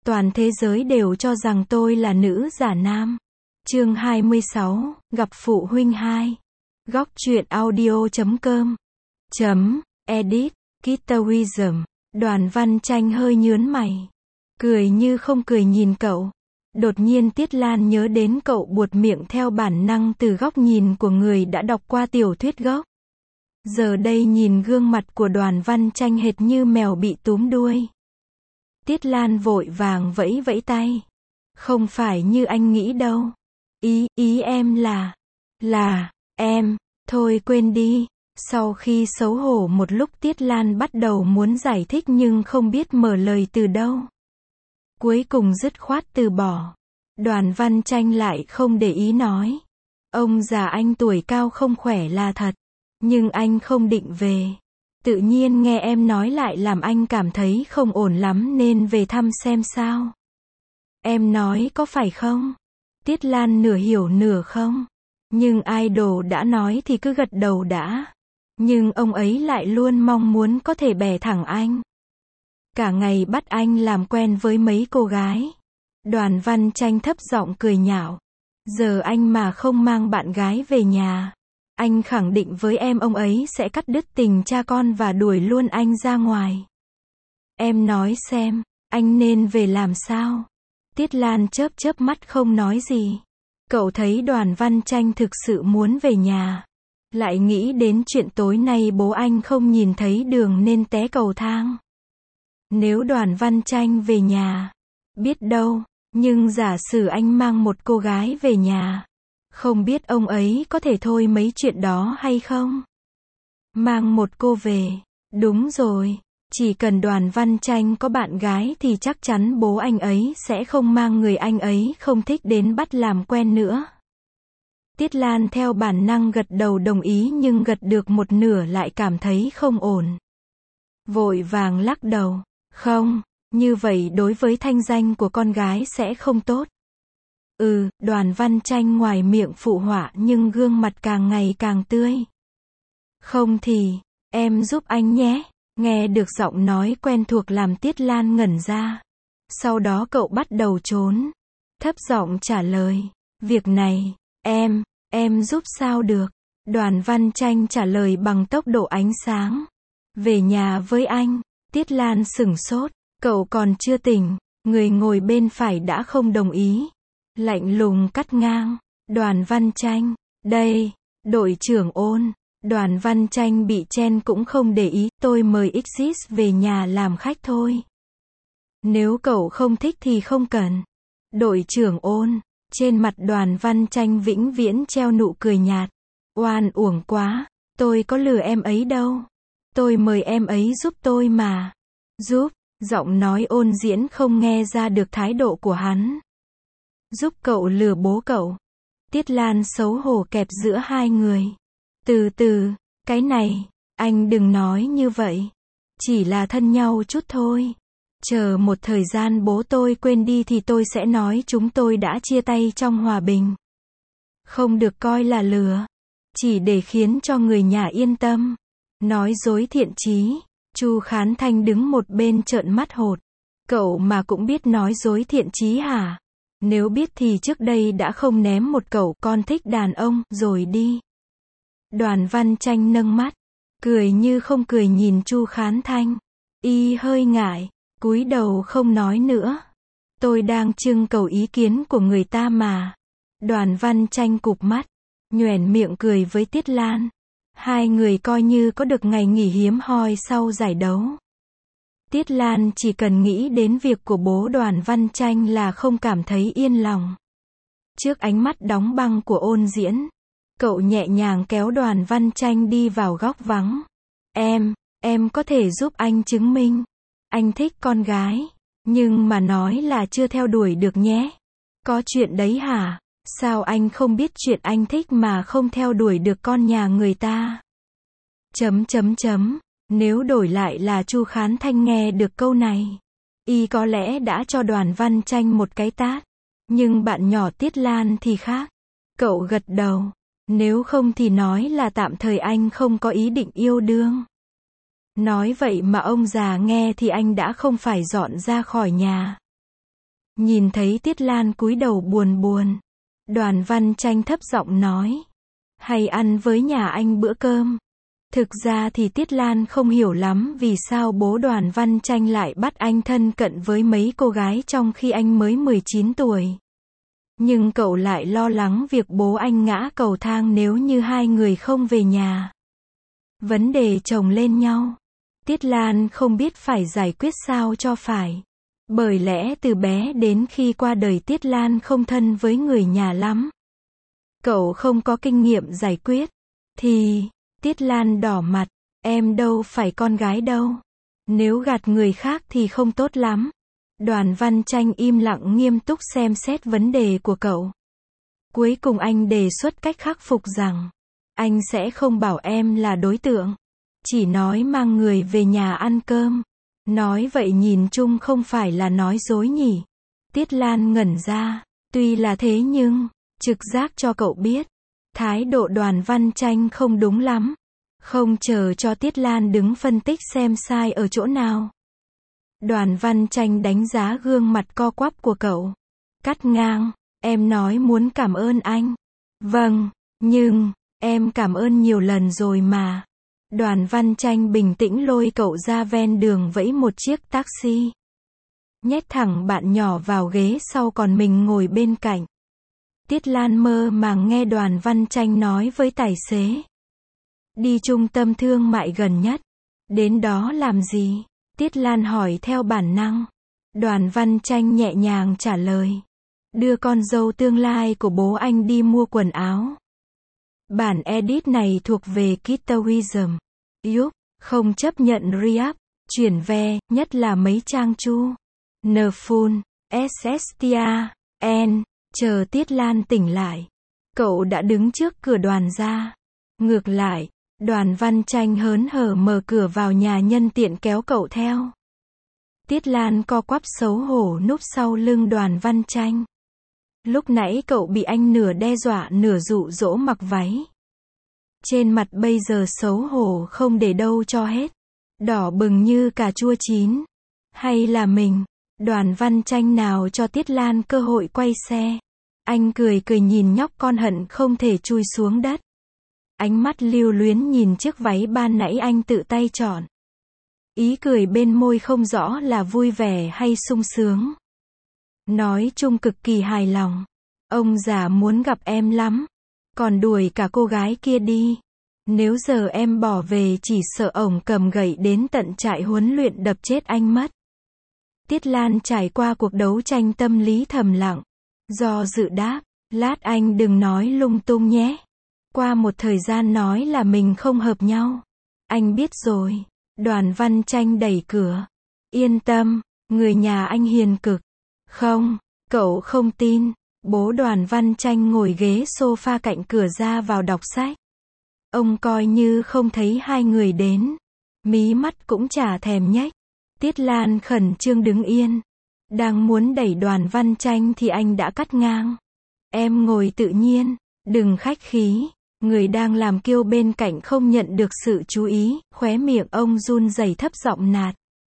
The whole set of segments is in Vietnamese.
Toàn thế giới đều cho rằng tôi là nữ giả nam. Chương 26, gặp phụ huynh 2. Góc truyện audio.com Edit, Guitarism. Đoàn Văn Chanh hơi nhướng mày. Cười như không cười nhìn cậu. Đột nhiên Tiết Lan nhớ đến cậu buột miệng theo bản năng từ góc nhìn của người đã đọc qua tiểu thuyết gốc. Giờ đây nhìn gương mặt của Đoàn Văn Chanh hệt như mèo bị túm đuôi. Tiết Lan vội vàng vẫy vẫy tay. Không phải như anh nghĩ đâu. Ý em là, em, thôi quên đi. Sau khi xấu hổ một lúc Tiết Lan bắt đầu muốn giải thích nhưng không biết mở lời từ đâu. Cuối cùng dứt khoát từ bỏ. Đoàn Văn Chanh lại không để ý nói. Ông già anh tuổi cao không khỏe là thật. Nhưng anh không định về. Tự nhiên nghe em nói lại làm anh cảm thấy không ổn lắm nên về thăm xem sao. Em nói có phải không? Tiết Lan nửa hiểu nửa không. Nhưng idol đã nói thì cứ gật đầu đã. Nhưng ông ấy lại luôn mong muốn có thể bẻ thẳng anh. Cả ngày bắt anh làm quen với mấy cô gái. Đoàn Văn Chanh thấp giọng cười nhạo. Giờ anh mà không mang bạn gái về nhà. Anh khẳng định với em ông ấy sẽ cắt đứt tình cha con và đuổi luôn anh ra ngoài. Em nói xem, anh nên về làm sao? Tiết Lan chớp chớp mắt không nói gì. Cậu thấy Đoàn Văn Chanh thực sự muốn về nhà. Lại nghĩ đến chuyện tối nay bố anh không nhìn thấy đường nên té cầu thang. Nếu Đoàn Văn Chanh về nhà, biết đâu, nhưng giả sử anh mang một cô gái về nhà. Không biết ông ấy có thể thôi mấy chuyện đó hay không? Mang một cô về. Đúng rồi. Chỉ cần Đoàn Văn Chanh có bạn gái thì chắc chắn bố anh ấy sẽ không mang người anh ấy không thích đến bắt làm quen nữa. Tiết Lan theo bản năng gật đầu đồng ý nhưng gật được một nửa lại cảm thấy không ổn. Vội vàng lắc đầu. Không, như vậy đối với thanh danh của con gái sẽ không tốt. Đoàn Văn Chanh ngoài miệng phụ họa nhưng gương mặt càng ngày càng tươi. Không thì, em giúp anh nhé. Nghe được giọng nói quen thuộc làm Tiết Lan ngẩn ra. Sau đó cậu bắt đầu trốn. Thấp giọng trả lời. Việc này, em giúp sao được? Đoàn Văn Chanh trả lời bằng tốc độ ánh sáng. Về nhà với anh. Tiết Lan sửng sốt. Cậu còn chưa tỉnh. Người ngồi bên phải đã không đồng ý. Lạnh lùng cắt ngang. Đoàn Văn Chanh. Đây, đội trưởng Ôn. Đoàn Văn Chanh bị chen cũng không để ý. Tôi mời Xis về nhà làm khách thôi. Nếu cậu không thích thì không cần. Đội trưởng Ôn. Trên mặt Đoàn Văn Chanh vĩnh viễn treo nụ cười nhạt. Oan uổng quá. Tôi có lừa em ấy đâu. Tôi mời em ấy giúp tôi mà. Giúp. Giọng nói Ôn diễn không nghe ra được thái độ của hắn. Giúp cậu lừa bố cậu. Tiết Lan xấu hổ kẹp giữa hai người. Từ từ, cái này, anh đừng nói như vậy. Chỉ là thân nhau chút thôi. Chờ một thời gian bố tôi quên đi thì tôi sẽ nói chúng tôi đã chia tay trong hòa bình. Không được coi là lừa. Chỉ để khiến cho người nhà yên tâm. Nói dối thiện chí. Chu Khán Thanh đứng một bên trợn mắt hột. Cậu mà cũng biết nói dối thiện chí hả? Nếu biết thì trước đây đã không ném một cậu con thích đàn ông rồi đi. Đoàn Văn Chanh nâng mắt. Cười như không cười nhìn Chu Khán Thanh. Y hơi ngại. Cúi đầu không nói nữa. Tôi đang trưng cầu ý kiến của người ta mà. Đoàn Văn Chanh cụp mắt. Nhoẻn miệng cười với Tiết Lan. Hai người coi như có được ngày nghỉ hiếm hoi sau giải đấu. Tiết Lan chỉ cần nghĩ đến việc của bố Đoàn Văn Chanh là không cảm thấy yên lòng. Trước ánh mắt đóng băng của Ôn diễn, cậu nhẹ nhàng kéo Đoàn Văn Chanh đi vào góc vắng. Em có thể giúp anh chứng minh. Anh thích con gái. Nhưng mà nói là chưa theo đuổi được nhé. Có chuyện đấy hả? Sao anh không biết chuyện anh thích mà không theo đuổi được con nhà người ta? Nếu đổi lại là Chu Khán Thanh nghe được câu này, y có lẽ đã cho Đoàn Văn Chanh một cái tát. Nhưng bạn nhỏ Tiết Lan thì khác. Cậu gật đầu. Nếu không thì nói là tạm thời anh không có ý định yêu đương. Nói vậy mà ông già nghe thì anh đã không phải dọn ra khỏi nhà. Nhìn thấy Tiết Lan cúi đầu buồn buồn, Đoàn Văn Tranh thấp giọng nói, hay ăn với nhà anh bữa cơm. Thực ra thì Tiết Lan không hiểu lắm vì sao bố Đoàn Văn Tranh lại bắt anh thân cận với mấy cô gái trong khi anh mới 19 tuổi. Nhưng cậu lại lo lắng việc bố anh ngã cầu thang nếu như hai người không về nhà. Vấn đề chồng lên nhau. Tiết Lan không biết phải giải quyết sao cho phải. Bởi lẽ từ bé đến khi qua đời Tiết Lan không thân với người nhà lắm. Cậu không có kinh nghiệm giải quyết. Thì, Tiết Lan đỏ mặt, em đâu phải con gái đâu. Nếu gạt người khác thì không tốt lắm. Đoàn Văn Tranh im lặng nghiêm túc xem xét vấn đề của cậu. Cuối cùng anh đề xuất cách khắc phục rằng, anh sẽ không bảo em là đối tượng. Chỉ nói mang người về nhà ăn cơm. Nói vậy nhìn chung không phải là nói dối nhỉ. Tiết Lan ngẩn ra. Tuy là thế nhưng, trực giác cho cậu biết. Thái độ Đoàn Văn Tranh không đúng lắm. Không chờ cho Tiết Lan đứng phân tích xem sai ở chỗ nào. Đoàn Văn Tranh đánh giá gương mặt co quắp của cậu. Cắt ngang, em nói muốn cảm ơn anh. Vâng, nhưng, em cảm ơn nhiều lần rồi mà. Đoàn Văn Tranh bình tĩnh lôi cậu ra ven đường vẫy một chiếc taxi. Nhét thẳng bạn nhỏ vào ghế sau còn mình ngồi bên cạnh. Tiết Lan mơ màng nghe Đoàn Văn Tranh nói với tài xế. Đi trung tâm thương mại gần nhất. Đến đó làm gì? Tiết Lan hỏi theo bản năng. Đoàn Văn Tranh nhẹ nhàng trả lời. Đưa con dâu tương lai của bố anh đi mua quần áo. Bản edit này thuộc về Kitawism. Yup, không chấp nhận re-up, chuyển ve, nhất là mấy trang chu. Nfull, SSTA, N. Chờ Tiết Lan tỉnh lại. Cậu đã đứng trước cửa đoàn ra. Ngược lại, Đoàn Văn Tranh hớn hở mở cửa vào nhà nhân tiện kéo cậu theo. Tiết Lan co quắp xấu hổ núp sau lưng Đoàn Văn Tranh. Lúc nãy cậu bị anh nửa đe dọa nửa dụ dỗ mặc váy. Trên mặt bây giờ xấu hổ không để đâu cho hết. Đỏ bừng như cà chua chín. Hay là mình? Đoàn Văn Tranh nào cho Tiết Lan cơ hội quay xe. Anh cười cười nhìn nhóc con hận không thể chui xuống đất. Ánh mắt lưu luyến nhìn chiếc váy ban nãy anh tự tay chọn. Ý cười bên môi không rõ là vui vẻ hay sung sướng. Nói chung cực kỳ hài lòng. Ông già muốn gặp em lắm. Còn đuổi cả cô gái kia đi. Nếu giờ em bỏ về chỉ sợ ổng cầm gậy đến tận trại huấn luyện đập chết anh mất. Tiết Lan trải qua cuộc đấu tranh tâm lý thầm lặng. Do dự đáp, lát anh đừng nói lung tung nhé. Qua một thời gian nói là mình không hợp nhau. Anh biết rồi. Đoàn Văn Tranh đẩy cửa. Yên tâm, người nhà anh hiền cực. Không, cậu không tin. Bố Đoàn Văn Tranh ngồi ghế sofa cạnh cửa ra vào đọc sách. Ông coi như không thấy hai người đến. Mí mắt cũng chả thèm nhếch. Tiết Lan khẩn trương đứng yên. Đang muốn đẩy Đoàn Văn Tranh thì anh đã cắt ngang. Em ngồi tự nhiên, đừng khách khí. Người đang làm kiêu bên cạnh không nhận được sự chú ý, khóe miệng ông run rẩy thấp giọng nạt.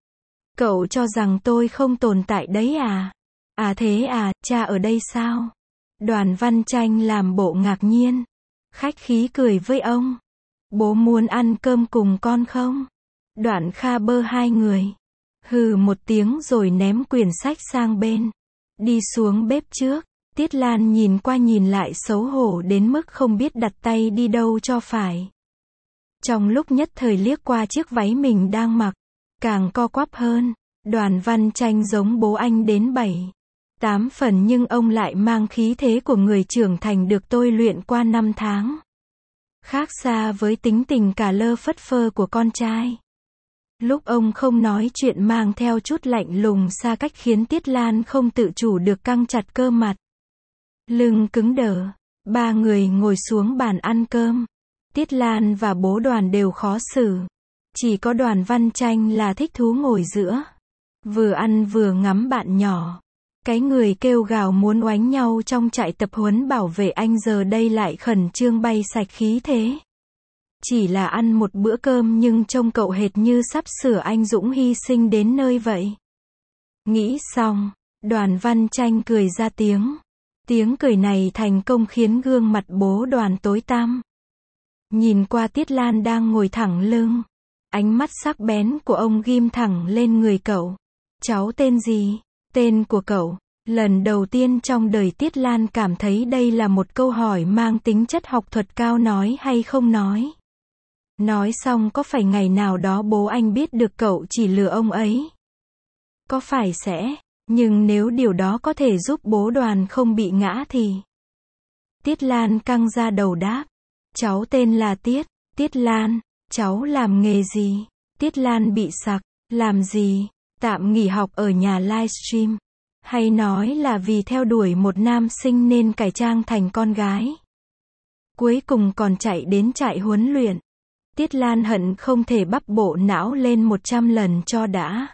Cậu cho rằng tôi không tồn tại đấy à? À thế à, cha ở đây sao? Đoàn Văn Tranh làm bộ ngạc nhiên. Khách khí cười với ông. Bố muốn ăn cơm cùng con không? Đoạn kha bơ hai người. Hừ một tiếng rồi ném quyển sách sang bên. Đi xuống bếp trước. Tiết Lan nhìn qua nhìn lại xấu hổ đến mức không biết đặt tay đi đâu cho phải. Trong lúc nhất thời liếc qua chiếc váy mình đang mặc, càng co quắp hơn. Đoàn Văn Tranh giống bố anh đến 7-8 phần nhưng ông lại mang khí thế của người trưởng thành được tôi luyện qua 5 tháng. Khác xa với tính tình cả lơ phất phơ của con trai. Lúc ông không nói chuyện mang theo chút lạnh lùng xa cách khiến Tiết Lan không tự chủ được căng chặt cơ mặt. Lưng cứng đờ. Ba người ngồi xuống bàn ăn cơm. Tiết Lan và bố Đoàn đều khó xử. Chỉ có Đoàn Văn Tranh là thích thú ngồi giữa. Vừa ăn vừa ngắm bạn nhỏ. Cái người kêu gào muốn oánh nhau trong trại tập huấn bảo vệ anh giờ đây lại khẩn trương bay sạch khí thế. Chỉ là ăn một bữa cơm nhưng trông cậu hệt như sắp sửa anh dũng hy sinh đến nơi vậy. Nghĩ xong, Đoàn Văn Tranh cười ra tiếng. Tiếng cười này thành công khiến gương mặt bố Đoàn tối tăm. Nhìn qua Tiết Lan đang ngồi thẳng lưng. Ánh mắt sắc bén của ông ghim thẳng lên người cậu. Cháu tên gì? Tên của cậu. Lần đầu tiên trong đời Tiết Lan cảm thấy đây là một câu hỏi mang tính chất học thuật cao, nói hay không nói. Nói xong có phải ngày nào đó bố anh biết được cậu chỉ lừa ông ấy? Có phải sẽ, nhưng nếu điều đó có thể giúp bố Đoàn không bị ngã thì... Tiết Lan căng ra đầu đáp. Cháu tên là Tiết. Tiết Lan, cháu làm nghề gì? Tiết Lan bị sặc. Làm gì? Tạm nghỉ học ở nhà livestream. Hay nói là vì theo đuổi một nam sinh nên cải trang thành con gái. Cuối cùng còn chạy đến trại huấn luyện. Tiết Lan hận không thể bắp bộ não lên 100 lần cho đã.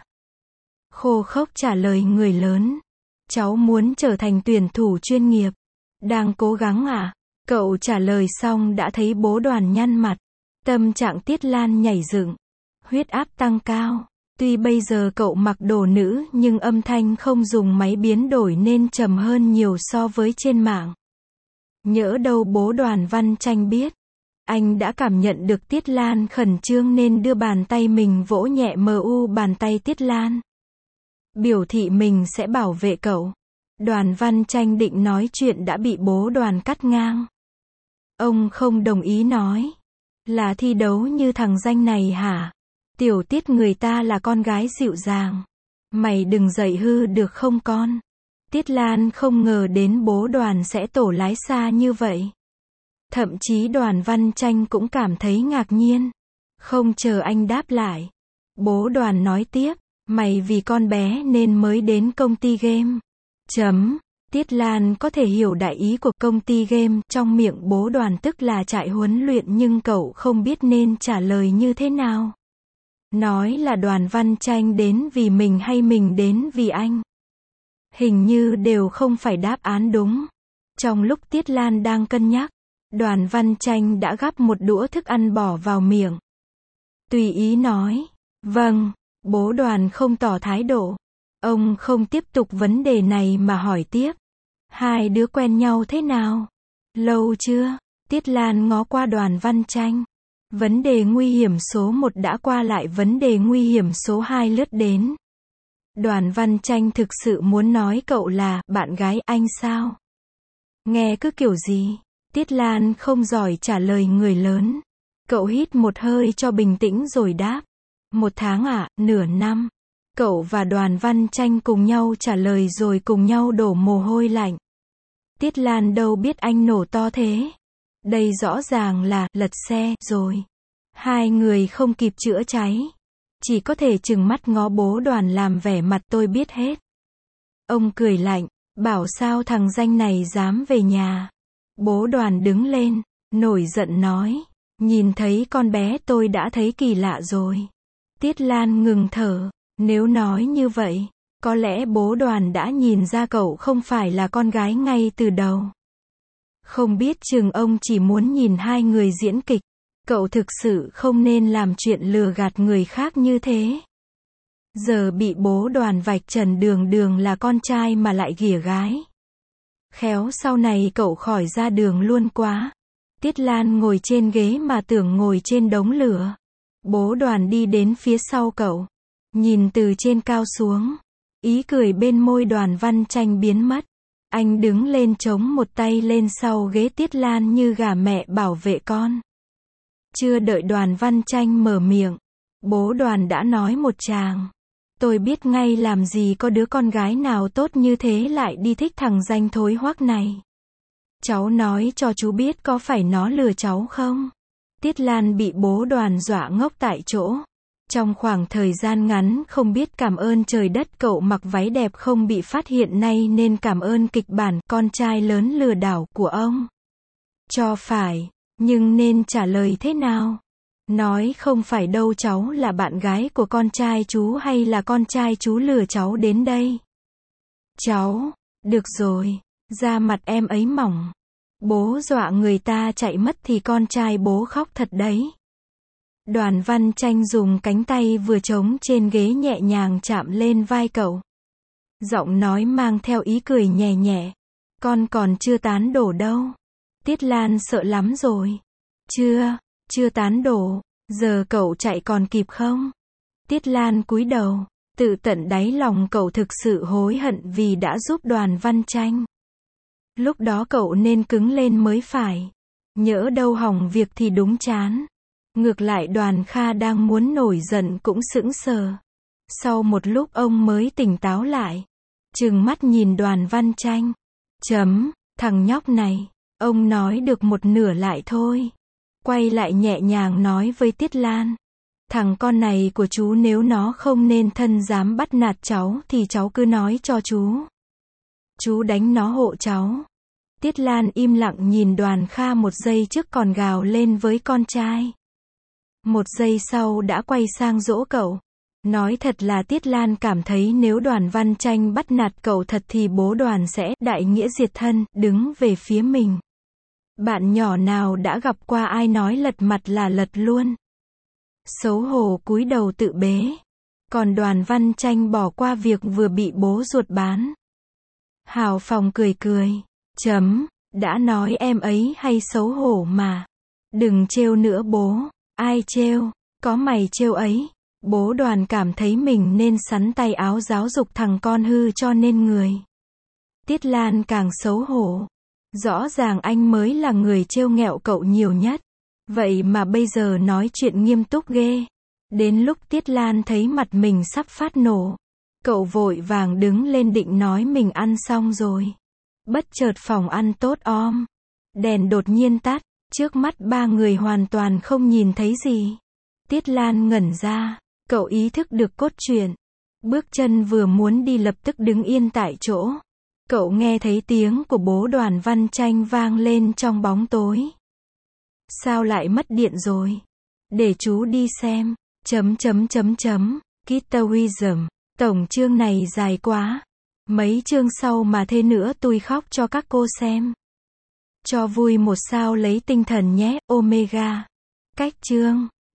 Khô khốc trả lời người lớn. Cháu muốn trở thành tuyển thủ chuyên nghiệp. Đang cố gắng à? Cậu trả lời xong đã thấy bố Đoàn nhăn mặt. Tâm trạng Tiết Lan nhảy dựng. Huyết áp tăng cao. Tuy bây giờ cậu mặc đồ nữ nhưng âm thanh không dùng máy biến đổi nên trầm hơn nhiều so với trên mạng. Nhỡ đâu bố Đoàn Văn Tranh biết. Anh đã cảm nhận được Tiết Lan khẩn trương nên đưa bàn tay mình vỗ nhẹ bàn tay Tiết Lan. Biểu thị mình sẽ bảo vệ cậu. Đoàn Văn Tranh định nói chuyện đã bị bố Đoàn cắt ngang. Ông không đồng ý nói. Là thi đấu như thằng danh này hả? Tiểu Tiết người ta là con gái dịu dàng. Mày đừng dạy hư được không con? Tiết Lan không ngờ đến bố Đoàn sẽ tổ lái xa như vậy. Thậm chí Đoàn Văn Tranh cũng cảm thấy ngạc nhiên. Không chờ anh đáp lại. Bố Đoàn nói tiếp. Mày vì con bé nên mới đến công ty game. Tiết Lan có thể hiểu đại ý của công ty game trong miệng bố Đoàn tức là trại huấn luyện nhưng cậu không biết nên trả lời như thế nào. Nói là Đoàn Văn Tranh đến vì mình hay mình đến vì anh. Hình như đều không phải đáp án đúng. Trong lúc Tiết Lan đang cân nhắc, Đoàn Văn Tranh đã gắp một đũa thức ăn bỏ vào miệng. Tùy ý nói. Vâng. Bố Đoàn không tỏ thái độ. Ông không tiếp tục vấn đề này mà hỏi tiếp. Hai đứa quen nhau thế nào? Lâu chưa? Tiết Lan ngó qua Đoàn Văn Tranh. Vấn đề nguy hiểm số 1 đã qua lại vấn đề nguy hiểm số 2 lướt đến. Đoàn Văn Tranh thực sự muốn nói cậu là bạn gái anh sao? Nghe cứ kiểu gì? Tiết Lan không giỏi trả lời người lớn. Cậu hít một hơi cho bình tĩnh rồi đáp. 1 tháng à, nửa năm. Cậu và Đoàn Văn Tranh cùng nhau trả lời rồi cùng nhau đổ mồ hôi lạnh. Tiết Lan đâu biết anh nổ to thế. Đây rõ ràng là lật xe rồi. Hai người không kịp chữa cháy. Chỉ có thể trừng mắt ngó bố Đoàn làm vẻ mặt tôi biết hết. Ông cười lạnh, bảo sao thằng danh này dám về nhà. Bố Đoàn đứng lên, nổi giận nói. Nhìn thấy con bé tôi đã thấy kỳ lạ rồi. Tiết Lan ngừng thở. Nếu nói như vậy, có lẽ bố Đoàn đã nhìn ra cậu không phải là con gái ngay từ đầu. Không biết chừng ông chỉ muốn nhìn hai người diễn kịch. Cậu thực sự không nên làm chuyện lừa gạt người khác như thế. Giờ bị bố Đoàn vạch trần đường là con trai mà lại ghỉa gái. Khéo sau này cậu khỏi ra đường luôn quá. Tiết Lan ngồi trên ghế mà tưởng ngồi trên đống lửa. Bố Đoàn đi đến phía sau cậu. Nhìn từ trên cao xuống. Ý cười bên môi Đoàn Văn Tranh biến mất. Anh đứng lên chống một tay lên sau ghế Tiết Lan như gà mẹ bảo vệ con. Chưa đợi Đoàn Văn Tranh mở miệng. Bố Đoàn đã nói một tràng. Tôi biết ngay làm gì có đứa con gái nào tốt như thế lại đi thích thằng danh thối hoắc này. Cháu nói cho chú biết có phải nó lừa cháu không? Tiết Lan bị bố Đoàn dọa ngốc tại chỗ. Trong khoảng thời gian ngắn không biết cảm ơn trời đất cậu mặc váy đẹp không bị phát hiện nay nên cảm ơn kịch bản con trai lớn lừa đảo của ông. Cho phải, nhưng nên trả lời thế nào? Nói không phải đâu cháu là bạn gái của con trai chú hay là con trai chú lừa cháu đến đây? Cháu, được rồi, da mặt em ấy mỏng. Bố dọa người ta chạy mất thì con trai bố khóc thật đấy. Đoàn Văn Tranh dùng cánh tay vừa trống trên ghế nhẹ nhàng chạm lên vai cậu. Giọng nói mang theo ý cười nhẹ nhẹ. Con còn chưa tán đổ đâu. Tiết Lan sợ lắm rồi. Chưa tán đổ. Giờ cậu chạy còn kịp không? Tiết Lan cúi đầu. Tự tận đáy lòng cậu thực sự hối hận vì đã giúp Đoàn Văn Tranh. Lúc đó cậu nên cứng lên mới phải. Nhỡ đâu hỏng việc thì đúng chán. Ngược lại Đoàn Kha đang muốn nổi giận cũng sững sờ. Sau một lúc ông mới tỉnh táo lại. Trừng mắt nhìn Đoàn Văn Tranh. Thằng nhóc này. Ông nói được một nửa lại thôi. Quay lại nhẹ nhàng nói với Tiết Lan. Thằng con này của chú nếu nó không nên thân dám bắt nạt cháu thì cháu cứ nói cho chú. Chú đánh nó hộ cháu. Tiết Lan im lặng nhìn Đoàn Kha một giây trước còn gào lên với con trai. Một giây sau đã quay sang dỗ cậu. Nói thật là Tiết Lan cảm thấy nếu Đoàn Văn Tranh bắt nạt cậu thật thì bố Đoàn sẽ đại nghĩa diệt thân, đứng về phía mình. Bạn nhỏ nào đã gặp qua ai nói lật mặt là lật luôn. Xấu hổ cúi đầu tự bế. Còn Đoàn Văn Tranh bỏ qua việc vừa bị bố ruột bán. Hào Phong cười cười. Đã nói em ấy hay xấu hổ mà. Đừng trêu nữa bố. Ai trêu? Có mày trêu ấy. Bố Đoàn cảm thấy mình nên sắn tay áo giáo dục thằng con hư cho nên người. Tiết Lan càng xấu hổ. Rõ ràng anh mới là người trêu ghẹo cậu nhiều nhất. Vậy mà bây giờ nói chuyện nghiêm túc ghê. Đến lúc Tiết Lan thấy mặt mình sắp phát nổ. Cậu vội vàng đứng lên định nói mình ăn xong rồi. Bất chợt phòng ăn tốt om. Đèn đột nhiên tắt. Trước mắt ba người hoàn toàn không nhìn thấy gì. Tiết Lan ngẩn ra. Cậu ý thức được cốt truyện. Bước chân vừa muốn đi lập tức đứng yên tại chỗ. Cậu nghe thấy tiếng của bố Đoàn Văn Tranh vang lên trong bóng tối. Sao lại mất điện rồi? Để chú đi xem. Guitarism. Tổng chương này dài quá. Mấy chương sau mà thế nữa tôi khóc cho các cô xem. Cho vui một sao lấy tinh thần nhé, Omega. Cách chương.